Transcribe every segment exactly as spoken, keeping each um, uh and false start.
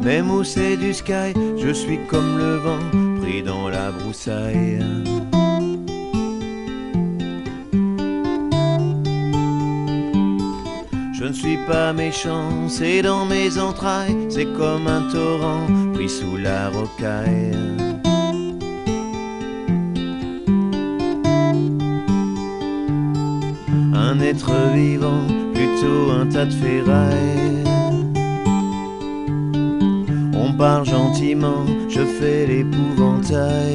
Même où c'est du sky, je suis comme le vent, pris dans la broussaille. Je ne suis pas méchant, c'est dans mes entrailles, c'est comme un torrent pris sous la rocaille. Un être vivant, plutôt un tas de ferrailles. On parle gentiment, je fais l'épouvantail.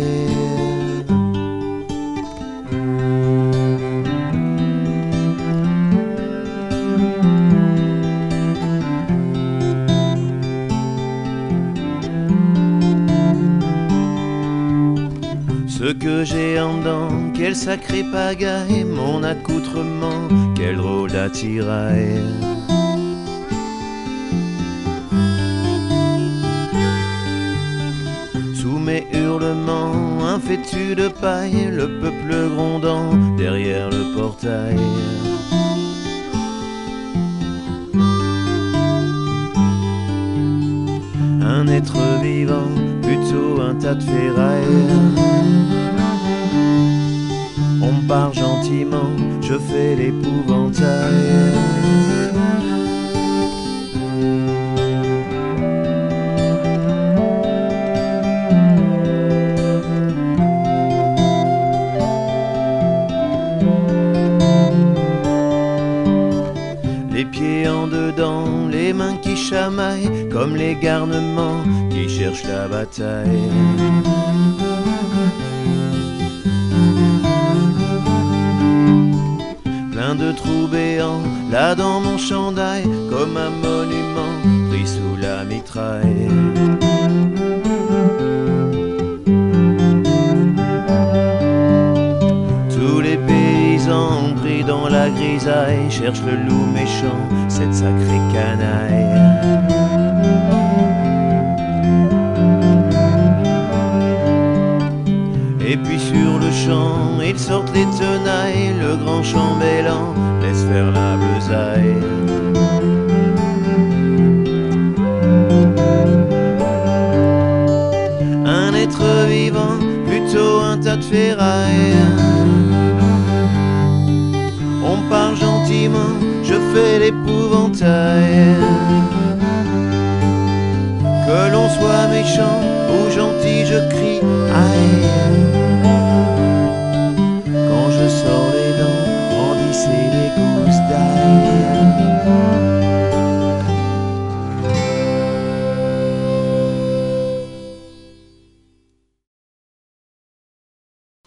Ce que j'ai en dedans, quelle sacrée pagaille, mon accoutrement, quel drôle d'attirail. Sous mes hurlements, un fétu de paille, le peuple grondant derrière le portail. Un être vivant, plutôt un tas de ferrailles. On me parle gentiment, je fais l'épouvantail. Les pieds en dedans, les mains qui chamaillent, comme les garnements qui cherchent la bataille. Plein de trous béants, là dans mon chandail, comme un monument pris sous la mitraille. Tous les paysans pris dans la grisaille cherchent le loup méchant, cette sacrée canaille. Et puis sur le champ, ils sortent les tenailles, le grand chambellan laisse faire la besaille. Un être vivant, plutôt un tas de ferrailles. On parle gentiment, je fais l'épouvantail. Que l'on soit méchant ou gentil, je crie,